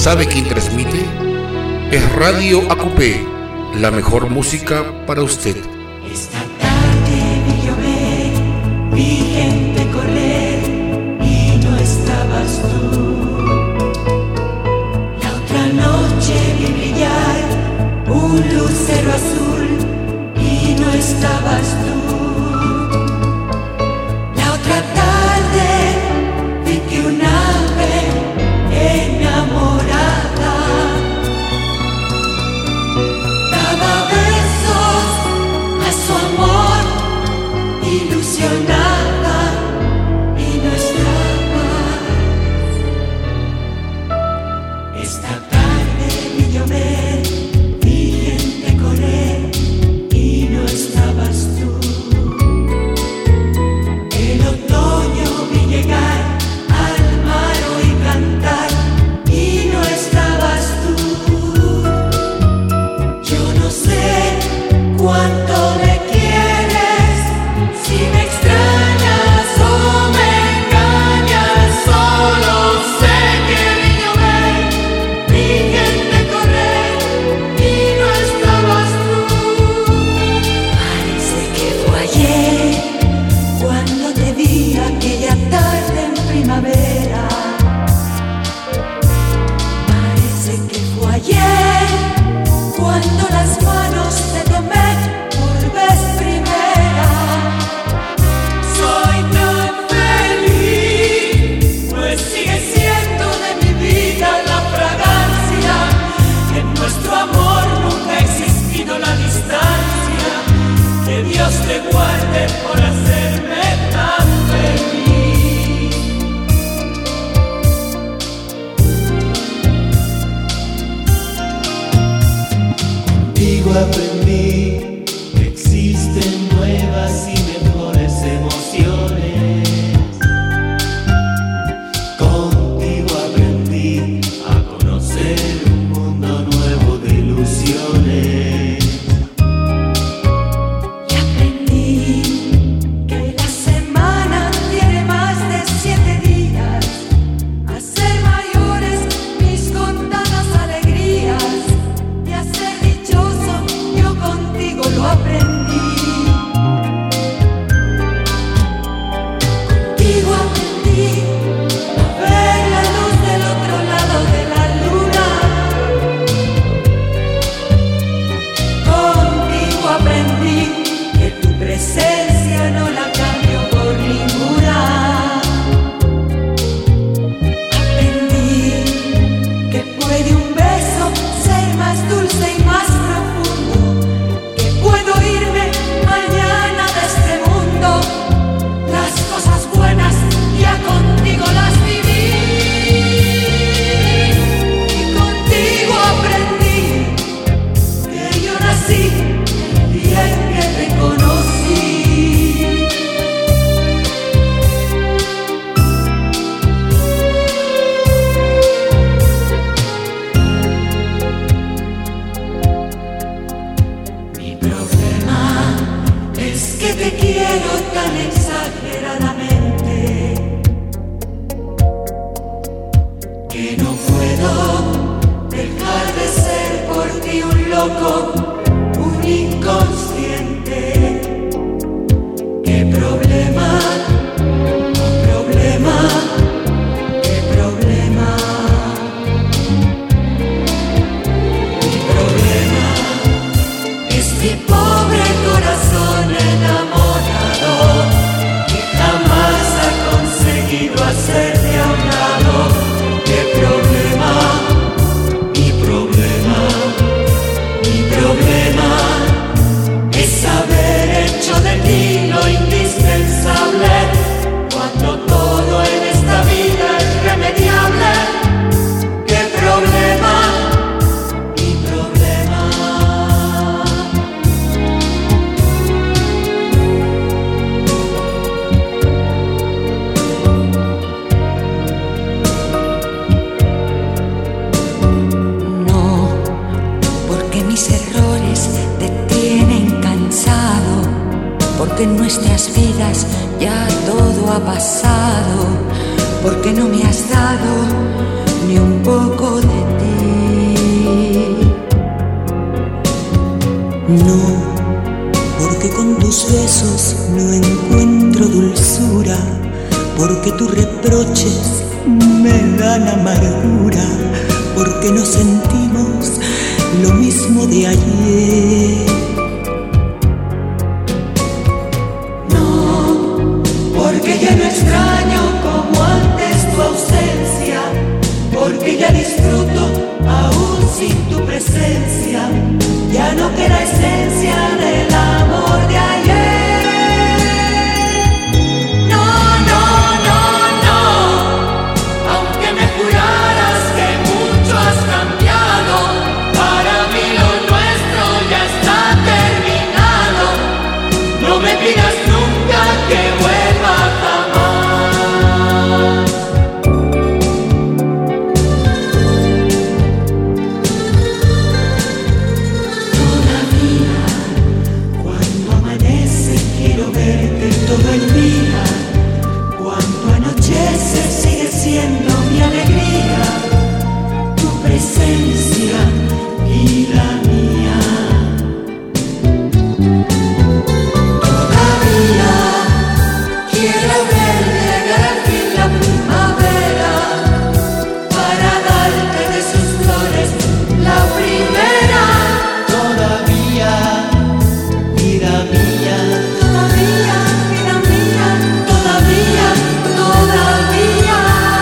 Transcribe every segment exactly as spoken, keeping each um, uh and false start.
¿Sabe quién transmite? Es Radio A Q P, la mejor música para usted. Esta tarde vi llover, vi gente correr y no estabas tú. La otra noche vi brillar un lucero azul y no estabas tú. La otra tarde vi que un ave enamorada daba besos a su amor, ilusionada y no estabas. Esta tarde vi llover, vi gente correr y no estabas tú. El otoño vi llegar al mar y cantar y no estabas tú. Yo no sé cuánto me quieres, si me extrañas o me engañas, solo sé que vi llover, vi gente correr y no estabas tú. Parece que fue ayer cuando te vi aquella tarde en primavera. Parece que fue ayer cuando las manos te tomé por vez primera. Soy tan feliz, pues sigue siendo de mi vida la fragancia. En nuestro amor nunca ha existido la distancia. Que Dios te guarde por hacerme tan feliz. Contigo aprendí que existen nuevas y mejores emociones. Contigo aprendí a conocer un mundo nuevo de ilusiones. Y aprendí que la semana tiene más de siete días, a ser mayores mis contadas alegrías, y a ser dichoso yo contigo lo aprendí. Contigo aprendí a ver la luz del otro lado de la luna. Contigo aprendí que tu presencia no la cambio por ninguna. Aprendí que puede un beso ser más dulce y más profundo, que puedo irme mañana de este mundo. Las cosas buenas ya contigo las viví. Y contigo aprendí que yo nací el día en que te conocí. Mi problema es que te quiero tan exageradamente que no puedo dejar de ser por ti un loco, un inconsciente. ¿Qué problema? ¿Qué problema? ¿Qué problema? Mi problema es mi pobre corazón enamorado, que jamás ha conseguido hacerte a un lado. ¿Qué problema? Mi problema, mi problema es haber hecho de ti lo indispensable, cuando todo en esta vida es irremediable. ¿Qué problema? Mi problema. No, porque mis errores te tienen cansado, porque en nuestras vidas ya todo ha pasado, porque no me has dado ni un poco de ti. No, porque con tus besos no encuentro dulzura, porque tus reproches me dan amargura, porque no sentimos lo mismo de ayer. No, porque ya no extraño como antes tu ausencia, porque ya disfruto aún sin tu presencia, ya no queda esencia del amor de ayer. No, no, no, no, aunque me juraras que mucho has cambiado, para mí lo nuestro ya está terminado. No me pidas nunca que vuelva jamás. Todo el día, cuando anochece sigue siendo mi alegría, tu presencia y la mía. Todavía quiero ver llegar al fin la primavera, para darte de sus flores la primera. Todavía, vida mía. Todavía, vida mía, todavía, todavía.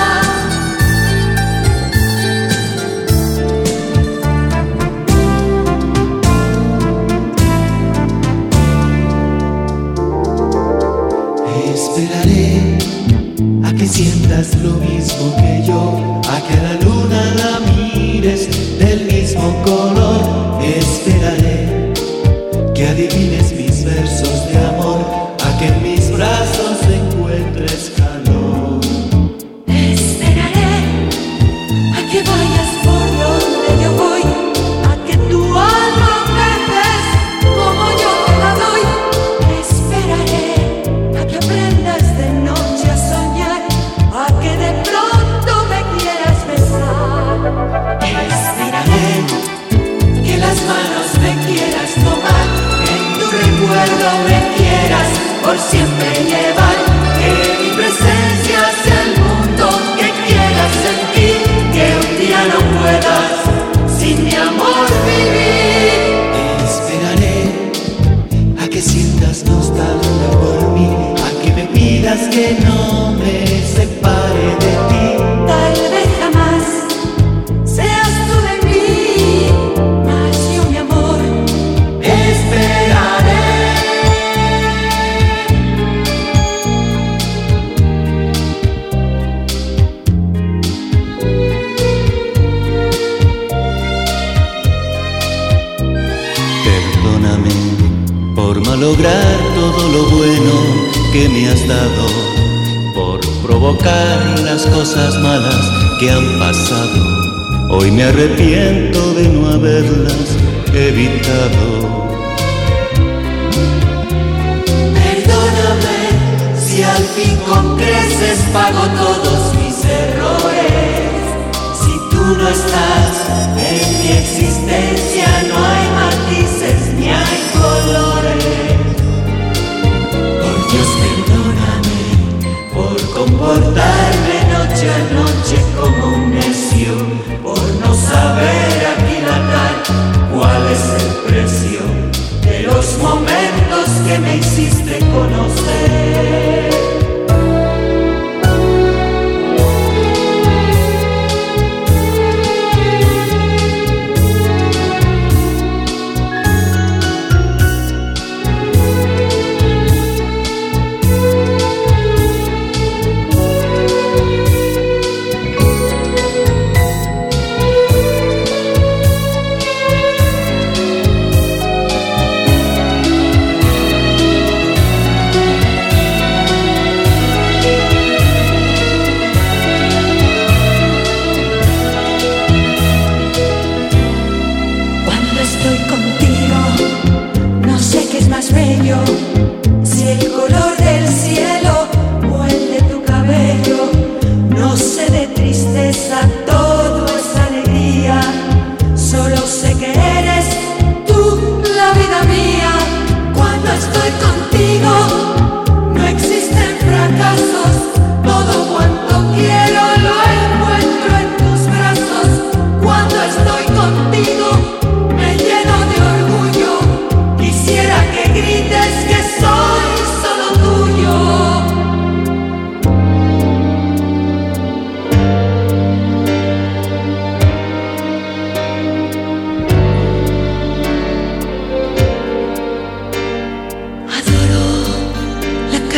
Esperaré a que sientas lo mismo que yo, a que a la luna la mires del mismo color. Esperaré que adivines mis versos de amor, a que en mis brazos encuentres calor. Esperaré a que vayas por donde yo voy, a que tu alma me des como yo te la doy. Esperaré a que aprendas de noche a soñar, a que de pronto me quieras besar. Esperaré que las manos me quieras tomar, en tu recuerdo me quieras por siempre llevar, que mi presencia sea el mundo que quieras sentir, que un día no puedas sin mi amor vivir. Esperaré a que sientas nostalgia por mí, a que me pidas que no me separe de ti. Tal vez jamás seas tú de mí, mas yo mi amor esperaré. Perdóname por malograr todo lo bueno que me has dado, por provocar las cosas malas que han pasado. Hoy me arrepiento de no haberlas evitado. Perdóname si al fin con creces pago todos mis errores. Si tú no estás en mi existencia, no hay matices ni hay colores. Por Dios, perdóname por comportarme noche a noche como un necio, por no saber aquilatar cuál es el precio de los momentos que me hiciste conocer.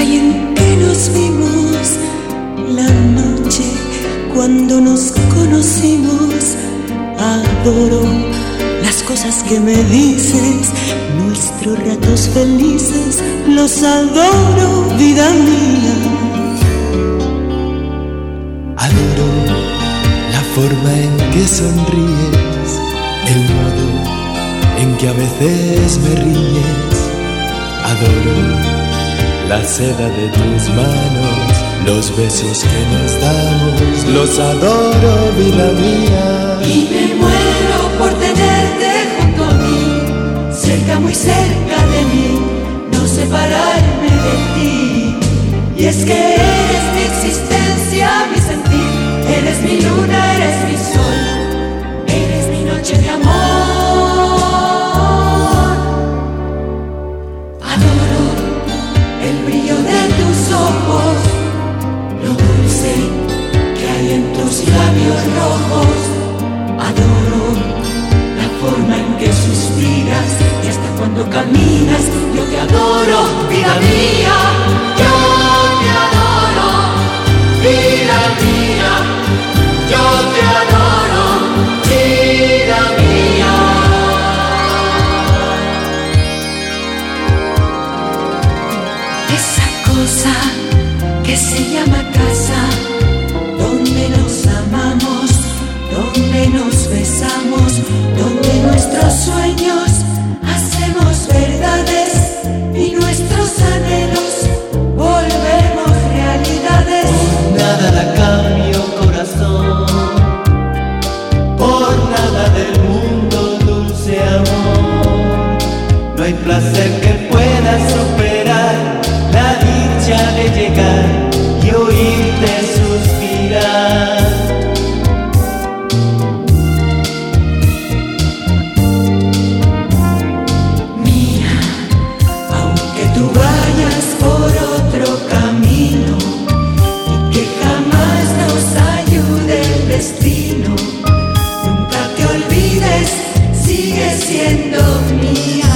calle en que nos vimos, la noche cuando nos conocimos. Adoro las cosas que me dices, nuestros ratos felices, los adoro, vida mía. Adoro la forma en que sonríes, el modo en que a veces me riñes. Adoro la seda de tus manos, los besos que nos damos, los adoro, vida mía. Y me muero por tenerte junto a mí, cerca, muy cerca de mí, no separarme de ti. Y es que eres mi existencia, mi sentir, eres mi luna, eres mi sol, eres mi noche de amor. Adoro el brillo de tus ojos, lo dulce que hay en tus labios rojos. Adoro la forma en que suspiras y hasta cuando caminas. Yo te adoro, vida mía. Yo te adoro, vida mía. Yo te adoro, vida mía. Esa cosa que se llama casa, donde nos amamos, donde nos besamos, donde nuestros sueños hacemos verdades y nuestros anhelos volvemos realidades. Por nada la cambio, corazón, por nada del mundo, dulce amor. No hay placer que pueda superar la dicha de llegar y oírte suspirar. Destino, nunca te olvides, sigue siendo mía.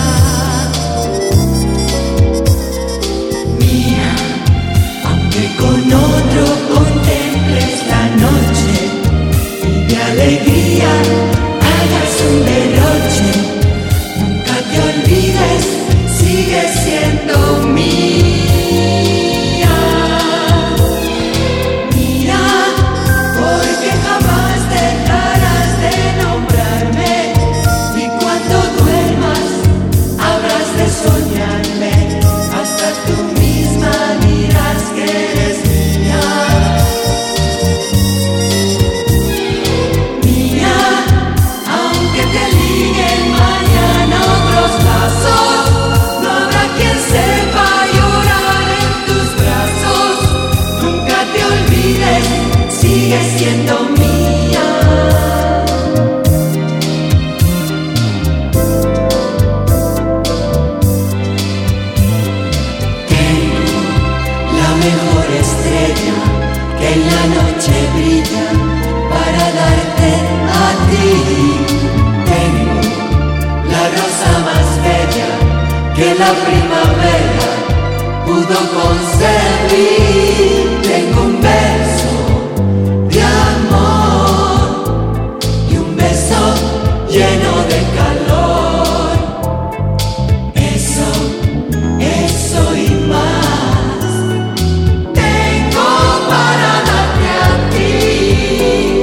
Mía, aunque con otro contemples la noche y de alegría hagas un derroche, nunca te olvides, sigue siendo mía. Sigue siendo mía. Tengo la mejor estrella que en la noche brilla para darte a ti. Tengo la rosa más bella que la primavera pudo concebir. Tengo un verso de amor y un beso lleno de calor. Eso, eso y más tengo para darte a ti.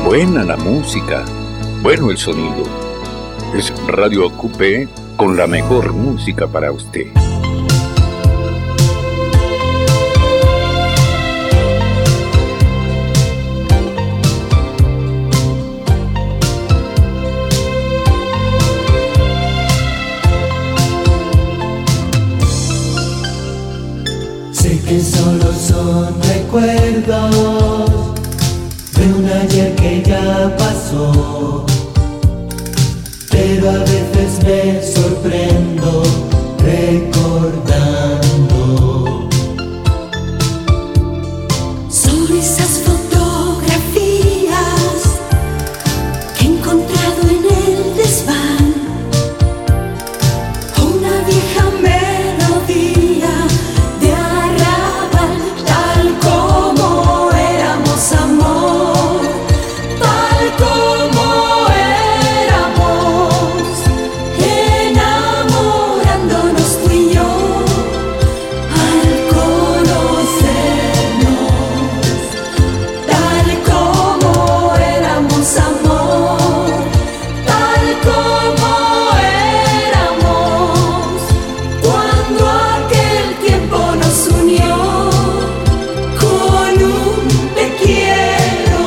Buena la música, bueno el sonido. Es Radio Acupé con la mejor música para usted. Sé que solo son recuerdos de un ayer que ya pasó, pero a veces me sorprendo recordando. Son esas fotografías que he encontrado en el desván, una vieja melodía de arrabal, tal como éramos, amor, tal como éramos, enamorándonos tú y yo al conocernos, tal como éramos, amor, tal como éramos, cuando aquel tiempo nos unió con un te quiero.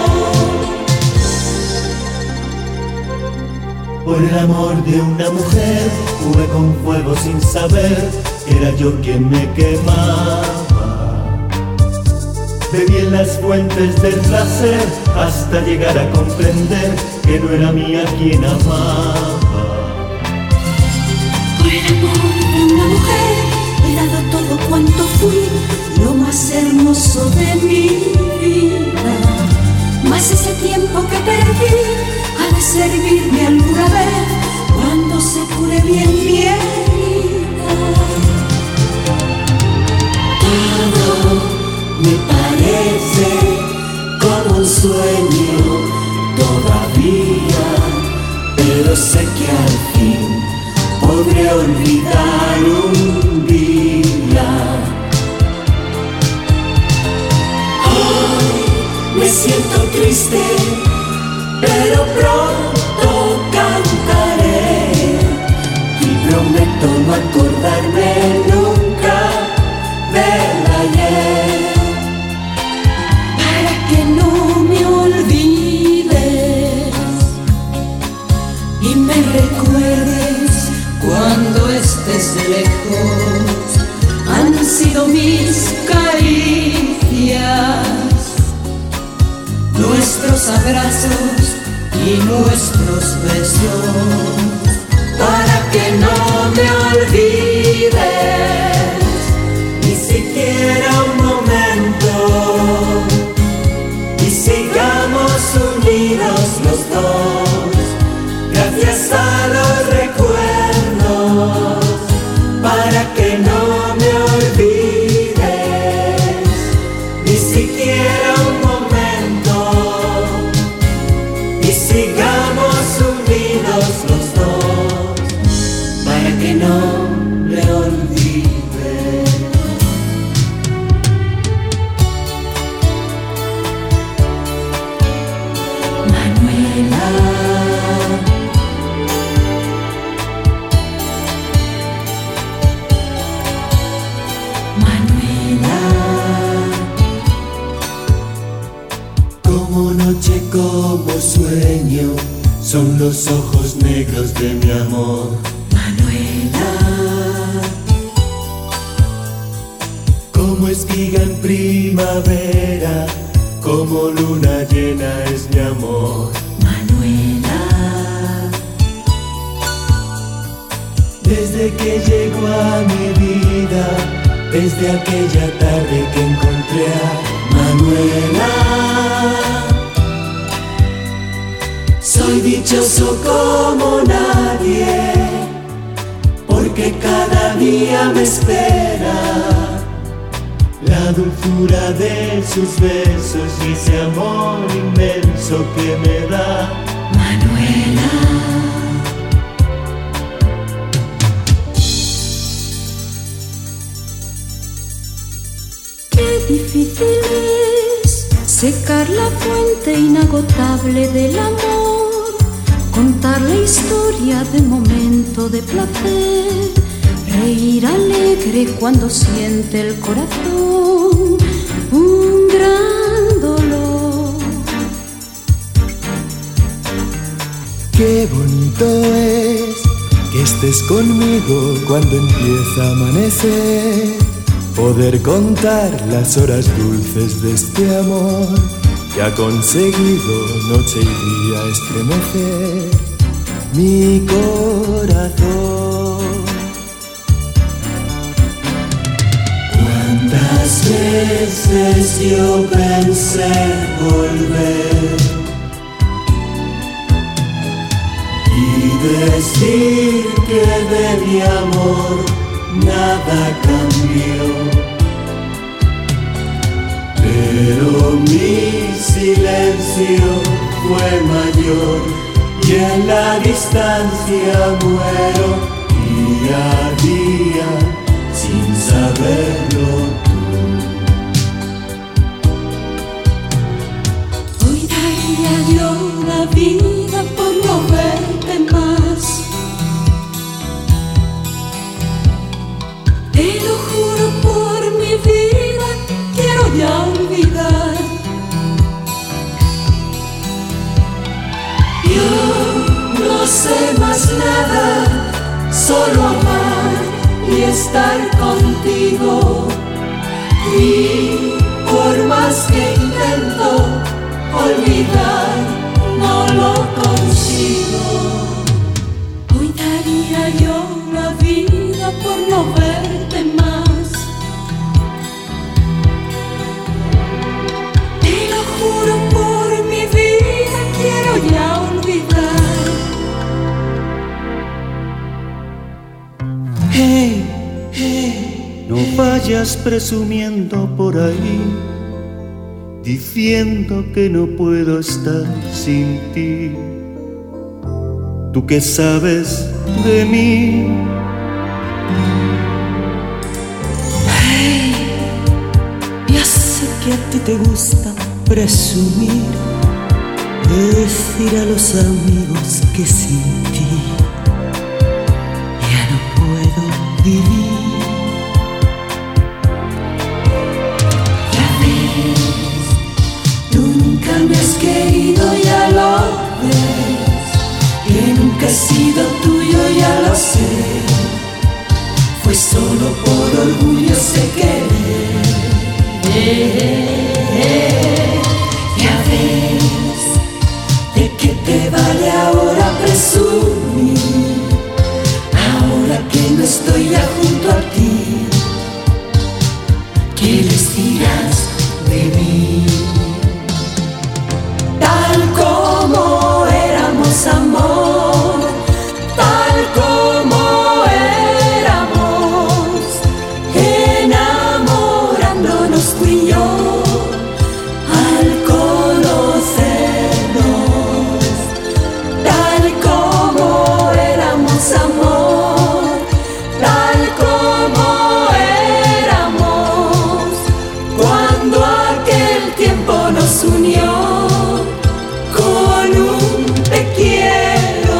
Por el amor de una mujer jugué con fuego sin saber que era yo quien me quemaba. Bebí en las fuentes del placer hasta llegar a comprender que no era mía quien amaba. Por el amor de una mujer he dado todo cuanto fui, lo más hermoso de mi vida. Mas ese tiempo que perdí ha de servirme alguna vez cuando se cure bien mi herida. Todo me parece como un sueño todavía, pero sé que al fin podré olvidar un día. Hoy me siento triste, pero pronto cantaré y prometo no acordarme nunca del ayer, Para que no me olvides y me recuerdes cuando estés lejos. Han sido mis caricias, nuestros abrazos y nuestros besos, para que no me olvides ni siquiera un momento, y sigamos unidos los dos, gracias a los recuerdos, para que no me olvides ni siquiera un momento, y sigamos unidos los dos, para que no me olvides. Manuela. Manuela. Como noche, como sueño, son los ojos negros de mi amor. Manuela. Como espiga en primavera, como luna llena es mi amor. Manuela. Desde que llegó a mi vida, desde aquella tarde que encontré a Manuela, soy dichoso como nadie, porque cada día me espera la dulzura de sus besos y ese amor inmenso que me da Manuela. Qué difícil es secar la fuente inagotable del amor, contar la historia de momento de placer, reír alegre cuando siente el corazón un gran dolor. Qué bonito es que estés conmigo cuando empieza a amanecer, poder contar las horas dulces de este amor que ha conseguido noche y día estremecer mi corazón. Cuántas veces yo pensé volver y decir que de mi amor nada cambió, pero mi silencio fue mayor y en la distancia muero día a día sin saberlo tú. Hoy daría yo la vida por no verte más. Te lo juro por mi vida, quiero ya olvidar. Yo no sé más nada, solo amar y estar contigo. Y por más que intento olvidar, no lo consigo. Hoy daría yo la vida por no verte más. Te lo juro por mi vida, quiero ya olvidar. Hey, hey, no vayas presumiendo por ahí, diciendo que no puedo estar sin ti. Tú que sabes de mí. Hey, ya sé que a ti te gusta presumir, decir a los amigos que sin ti ya no puedo vivir. Ya ves, tú nunca me has querido, ya lo ves, que nunca he sido tuyo, ya lo sé. Fue solo por orgullo sé querer. Eh, eh, eh, ya ves, ¿de qué te vale ahora presumir? Ahora que no estoy ya junto a ti, ¿qué les dirás de mí? Tal como éramos, amor, tal como éramos, enamorándonos tú y yo, al conocernos, tal como éramos, amor, tal como éramos, cuando aquel tiempo nos unió con un te quiero.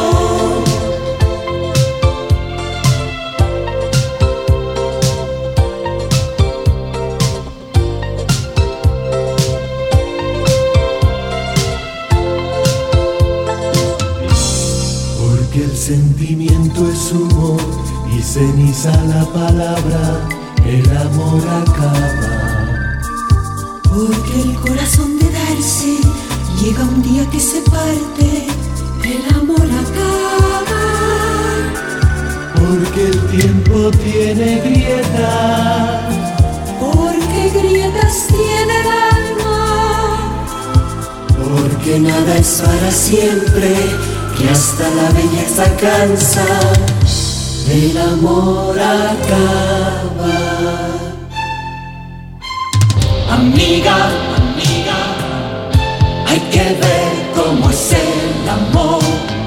Porque el sentimiento es humo y ceniza la palabra, el amor acaba. Porque el corazón de darse llega un día que se parte, el amor acaba. Porque el tiempo tiene grietas, Porque grietas tiene el alma. porque nada es para siempre, que hasta la belleza cansa, el amor acaba. Amiga, amiga, hay que ver cómo es el amor,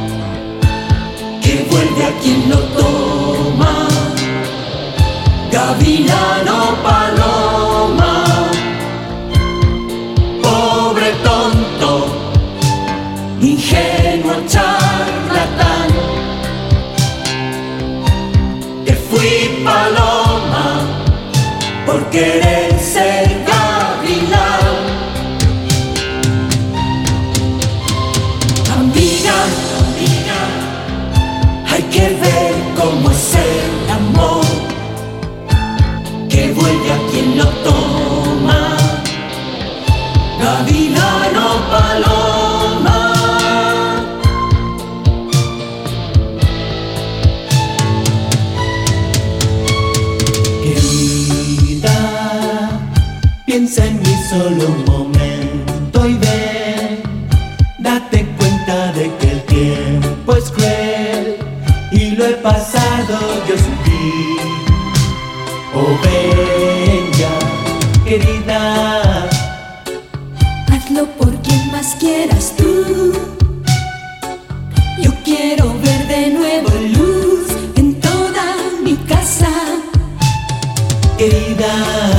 que vuelve a quien lo toma, gavilano paloma, pobre ingenuo charlatán, que fui paloma por querer ser gavilán. Amiga, amiga, hay que ver cómo es el amor, que vuelve a quien lo toma, gavilán o paloma. Querida, piensa en mí solo un momento y ven, date cuenta de que el tiempo es cruel y lo he pasado yo sufrí. Oh, ven ya, querida, hazlo por quien más quieras tú. Yo quiero ver de nuevo luz en toda mi casa. querida,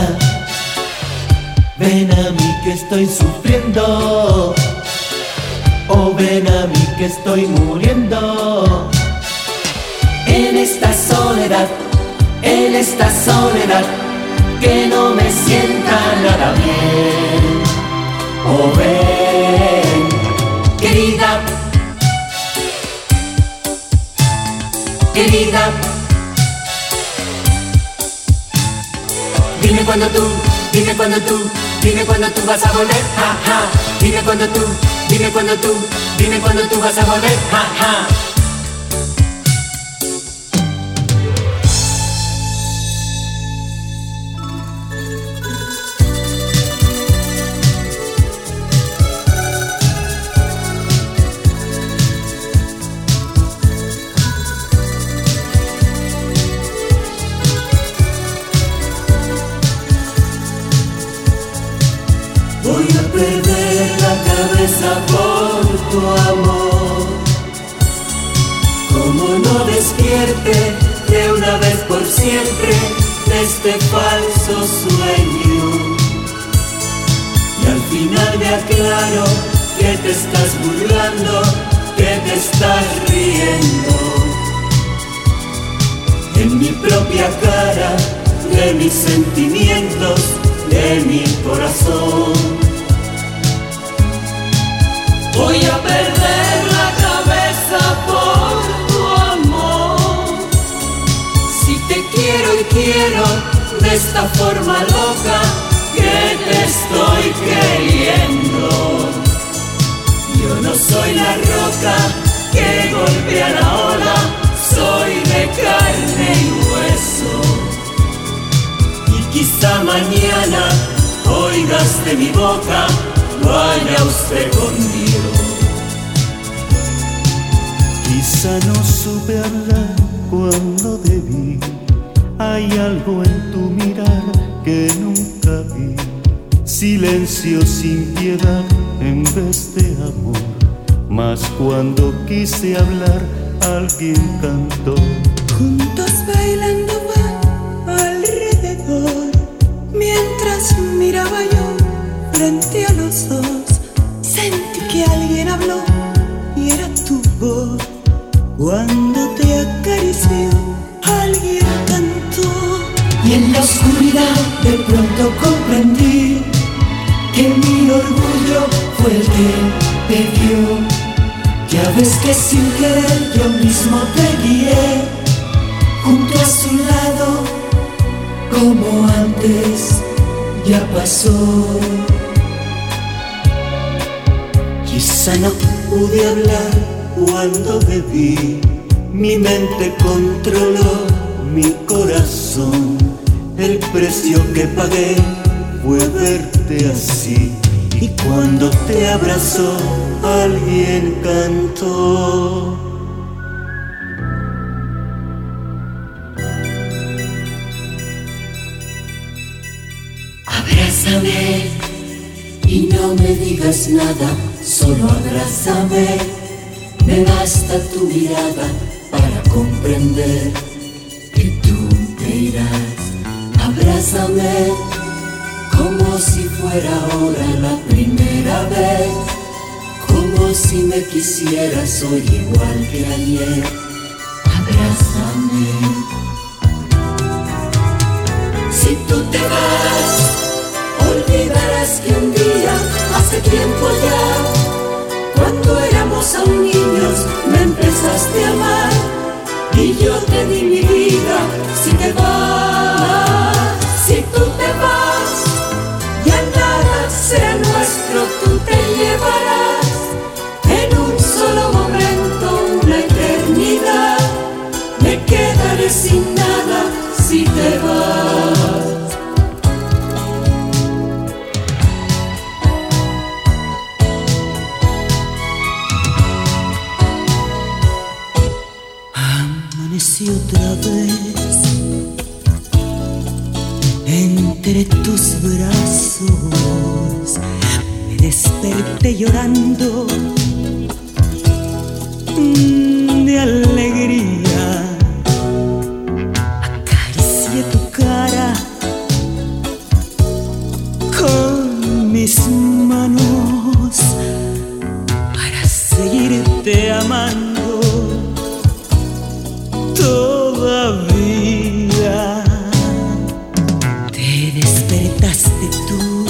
ven a mí que estoy sufriendo. Oh, ven a mí que estoy muriendo. En esta soledad, en esta soledad, que no me sienta nada bien. Oh, ven, querida, querida, Dime cuando tú, dime cuando tú, dime cuando tú vas a volver, ja, ja. Dime cuando tú, dime cuando tú, dime cuando tú vas a volver, ja, ja. Voy a perder la cabeza por tu amor. Como no despierte de una vez por siempre de este falso sueño. Y al final me aclaro que te estás burlando, que te estás riendo. En mi propia cara, de mis sentimientos, de mi corazón. Voy a perder la cabeza por tu amor. Si te quiero y quiero de esta forma loca que te estoy queriendo. Yo no soy la roca que golpea la ola, soy de carne y hueso. Quizá mañana oigas de mi boca, vaya usted con Dios. Quizá no supe hablar cuando debí. Hay algo en tu mirar que nunca vi. Silencio sin piedad en vez de amor. Mas cuando quise hablar, alguien cantó. Juntos bailando va alrededor, mientras miraba yo frente a los dos, sentí que alguien habló y era tu voz. Cuando te acarició, alguien cantó. Y en la oscuridad de pronto comprendí que mi orgullo fue el que te dio. Ya ves que sin querer yo mismo te guié junto a su lado, como antes ya pasó. quizá no pude hablar cuando bebí. Mi mente controló mi corazón. El precio que pagué fue verte así. Y cuando te abrazó, alguien cantó. Abrázame y no me digas nada, solo abrázame. Me basta tu mirada para comprender que tú te irás. Abrázame como si fuera ahora la primera vez, como como si me quisieras hoy igual que ayer. Abrázame. Si tú te vas, olvidarás que un día, hace tiempo ya, cuando éramos aún niños, me empezaste a amar y yo te di mi vida. Si te vas, si tú te vas, ya nada será nuestro, tú te llevarás en un solo momento una eternidad. Me quedaré sin nada si te vas. Amanecí otra vez entre tus brazos, me desperté llorando de alegría. Acaricié tu cara con mis manos para seguirte amando todavía. Te despertaste tú,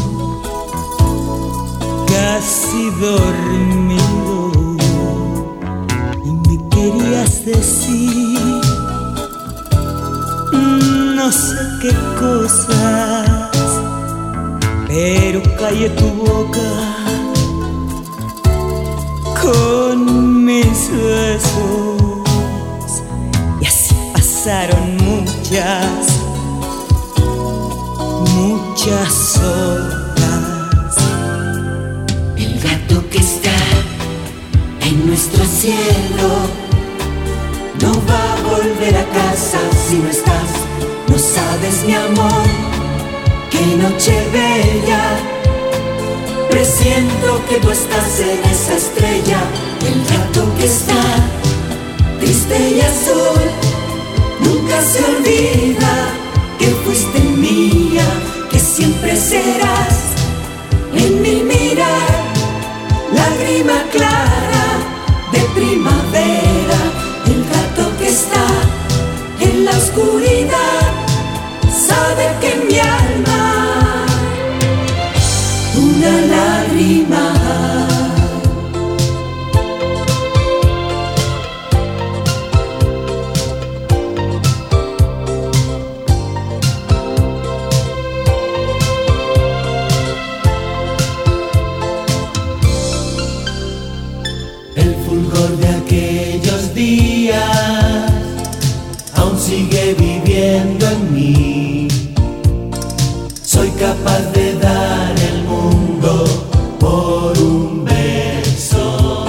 casi dormido, y me querías decir no sé qué cosas, pero callé tu boca con mis besos. Pasaron muchas, muchas horas. El gato que está en nuestro cielo no va a volver a casa si no estás. No sabes, mi amor, qué noche bella. Presiento que tú estás en esa estrella. El gato que está triste y azul nunca se olvida que fuiste mía, que siempre serás en mi mirar, lágrima clara de primavera. El gato que está en la oscuridad sabe que en mi alma una lágrima. Sigue viviendo en mí. Soy capaz de dar el mundo por un beso.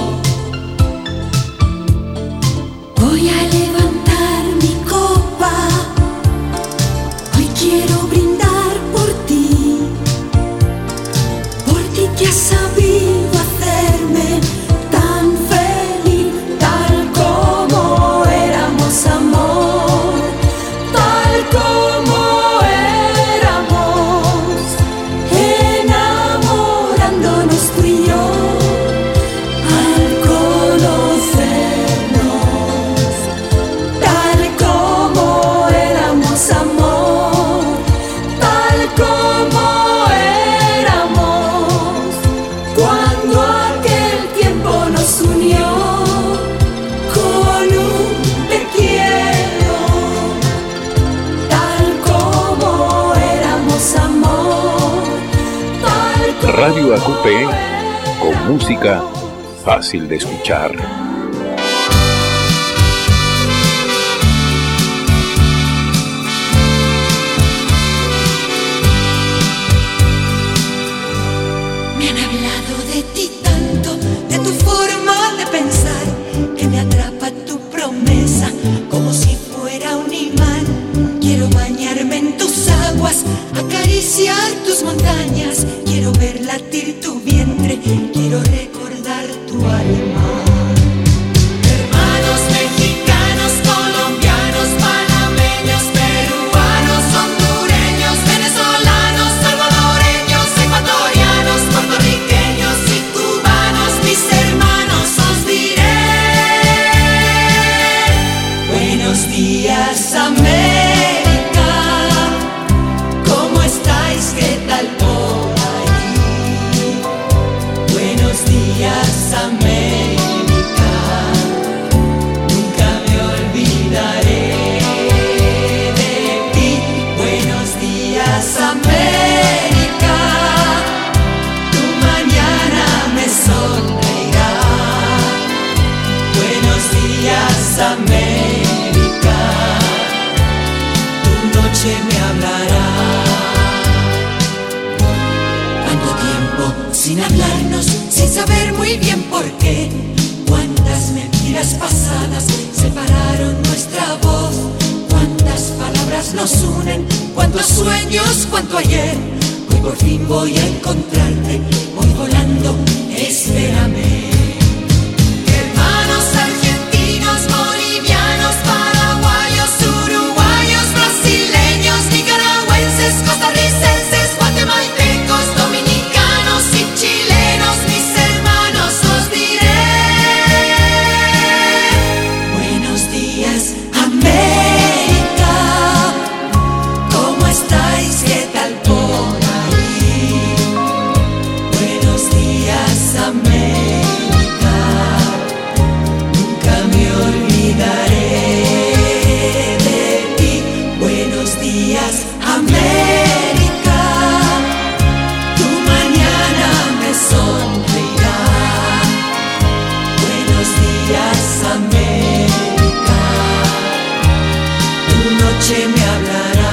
Voy a levantar mi copa, hoy quiero brindar por ti, por ti que has sabido hacerme tan feliz, tal como éramos, amor. Como éramos, enamorándonos tú y yo, al conocernos, tal como éramos, amor, tal como éramos, cuando aquel tiempo nos unió con un te quiero. Radio A Q P, con música fácil de escuchar. Me han hablado de ti tanto, de tu forma de pensar, que me atrapa tu promesa como si fuera un imán. Quiero bañarme en tus aguas, acariciar tus montañas. Quiero ver latir tu vientre, quiero recordar tu alma. América, tu noche me hablará. Cuánto tiempo sin hablarnos, sin saber muy bien por qué. Cuántas mentiras pasadas separaron nuestra voz. Cuántas palabras nos unen, cuántos sueños, cuánto ayer. Hoy por fin voy a encontrarte, voy volando, espérame. Hermanos argentinos, bolivianos, paraguayos, uruguayos, brasileños, nicaragüenses, costarricenses, guatemaltecos, dominicanos y chilenos, mis hermanos, os diré. Buenos días, América, ¿cómo estáis? ¿Qué tal por ahí? Buenos días, América, nunca me olvidaré de ti. Buenos días, América, tu mañana me sonreirá. Buenos días, América, tu noche me hablará.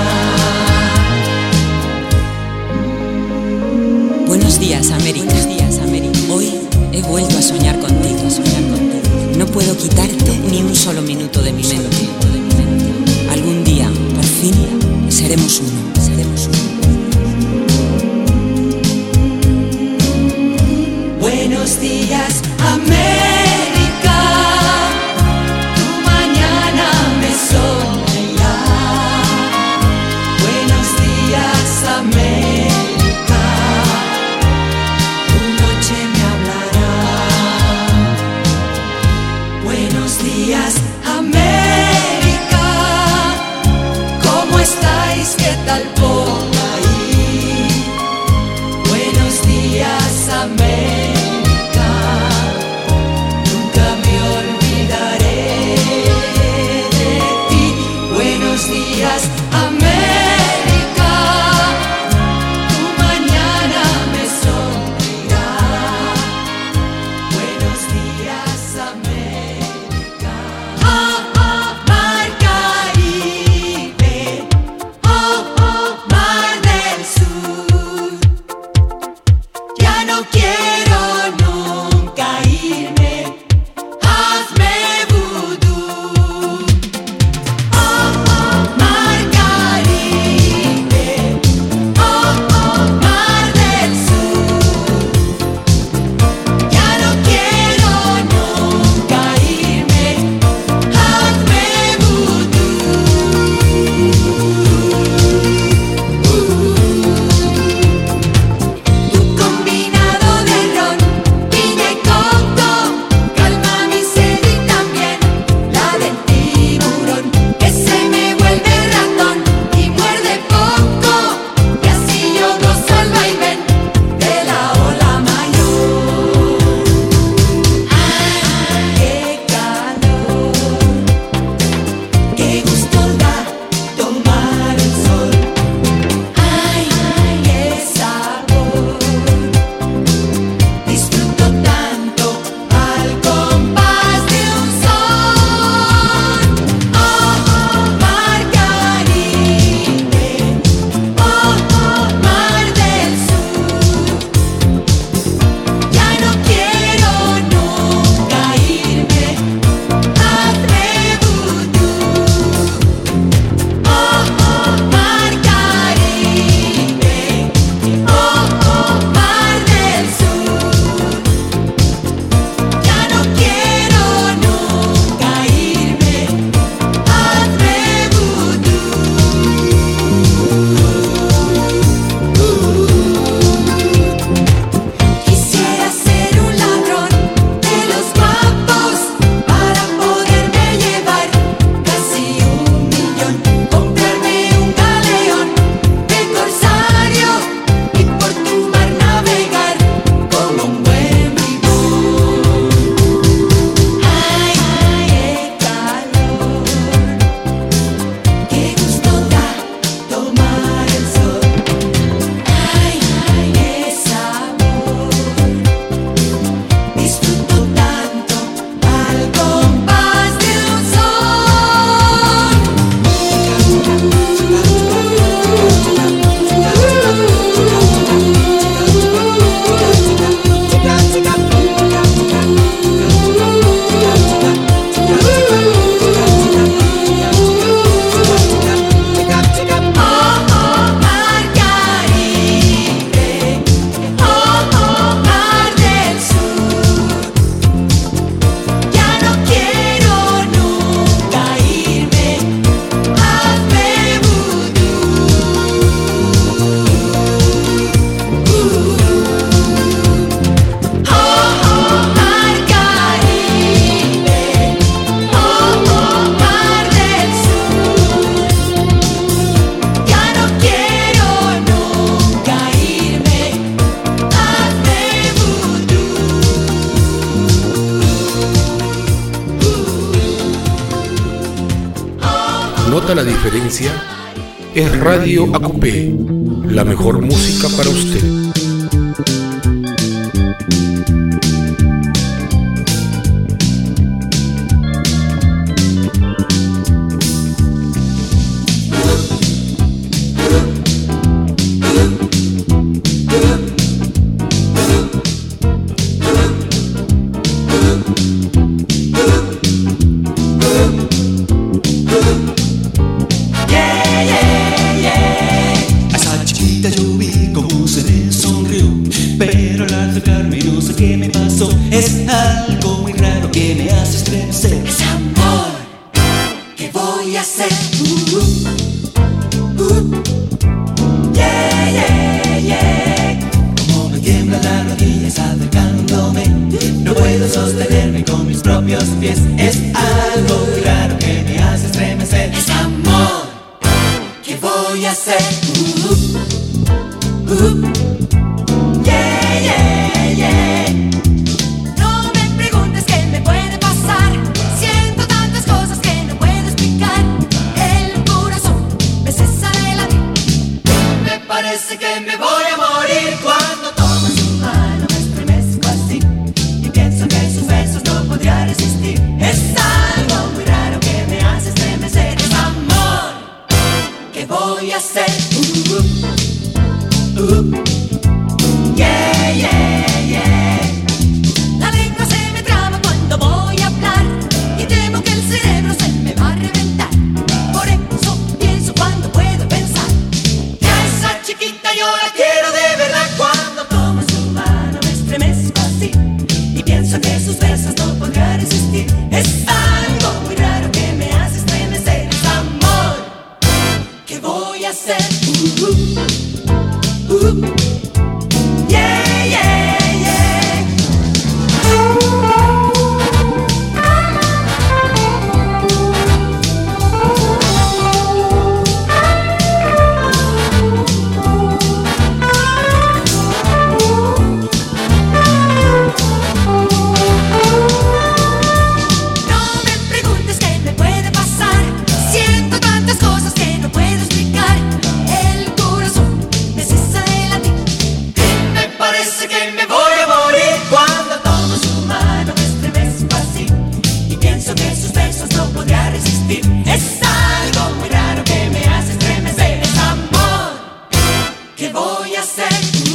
Buenos días, América. Buenos días, América. Hoy he vuelto a soñar contigo, a soñar contigo. No puedo quitarte ni un solo minuto de mi mente. Algún día, por fin, seremos uno, seremos uno. Buenos días, América, tu mañana me sonreirá. Buenos días, América, tu noche me hablará. Buenos días, América, ¿cómo estáis? ¿Qué tal por ahí? Buenos días, América, nota la diferencia, es Radio Acupé, la mejor música para usted. Es algo muy raro que me hace estremecer. Es amor, ¿qué voy a hacer? Uh, uh, uh. Yeah, yeah, yeah. Como me tiemblan las rodillas acercándome, no puedo sostenerme con mis propios pies. Es algo muy raro que me hace estremecer. Es amor, ¿qué voy a hacer? Uh, uh. Yeah, yeah, yeah. Parece que me voy a morir cuando tomo su mano, me estremezco así y pienso que sus besos no podría resistir. Es algo muy raro que me hace estremecer. Es amor, ¿qué voy a hacer? Uh, uh, uh. Yeah, yeah, yeah. La lengua se me traba cuando voy a hablar y temo que el cerebro se me va a reventar. Por eso pienso cuando puedo pensar. Chiquita, yo la quiero de verdad. Cuando tomo su mano me estremezco así y pienso que sus besos no podrá resistir. Es algo muy raro que me hace estremecer. Es amor, ¿qué voy a hacer? Uh, uh, uh. Yeah, yeah, yeah. Es algo muy raro que me hace estremecer. Es amor, ¿qué voy a hacer?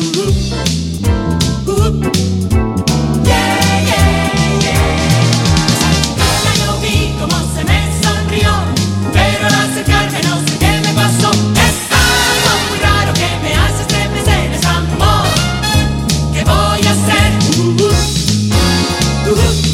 Uh, uh. Yeah, yeah, yeah. Esa chiquita yo vi como se me sonrió, pero al acercarme no sé qué me pasó. Es algo muy raro que me hace estremecer. Es amor, ¿qué voy a hacer? Uh, uh, uh.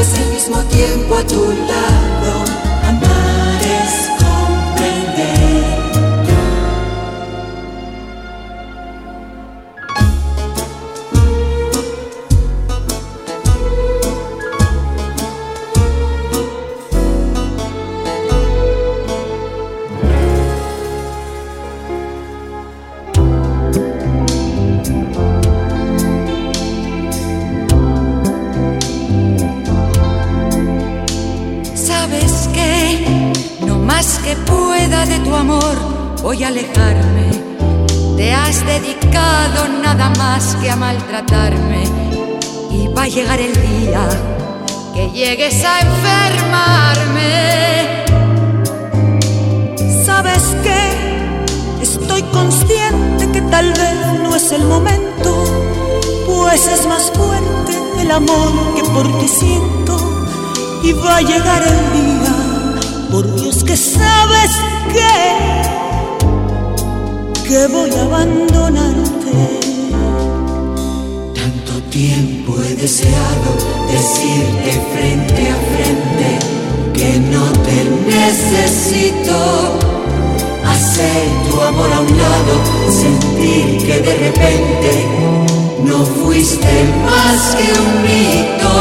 pues al mismo tiempo a tu lado. Amar es comprender. Que pueda de tu amor voy a alejarme. Te has dedicado nada más que a maltratarme. Y va a llegar el día que llegues a enfermarme. ¿Sabes qué? Estoy consciente que tal vez no es el momento, pues es más fuerte el amor que por ti siento. Y va a llegar el día, por Dios que sabes que, que voy a abandonarte. Tanto tiempo he deseado decirte frente a frente que no te necesito. Hacer tu amor a un lado, sentir que de repente no fuiste más que un mito.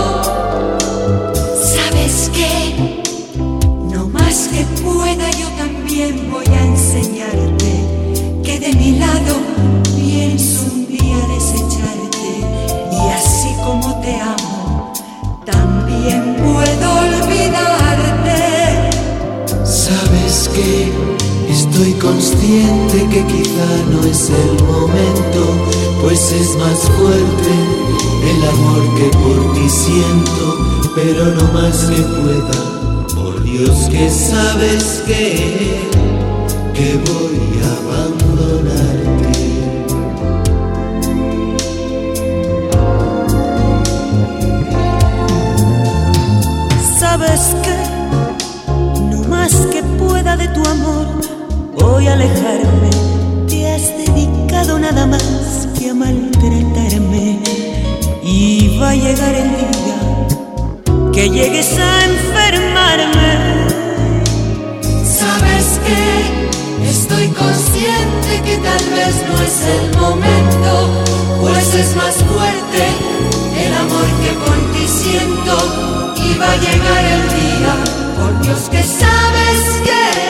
¿Sabes qué? Que pueda yo también voy a enseñarte que de mi lado pienso un día desecharte, y así como te amo también puedo olvidarte. Sabes que estoy consciente que quizá no es el momento, pues es más fuerte el amor que por ti siento, pero no más que pueda. Dios que sabes que, que voy a abandonarte. Sabes que no más que pueda de tu amor voy a alejarme. Te has dedicado nada más que a maltratarme. Y va a llegar el día que llegues a enfermarme. ¿Sabes qué? Estoy consciente que tal vez no es el momento, pues es más fuerte el amor que por ti siento. Y va a llegar el día, por Dios que sabes que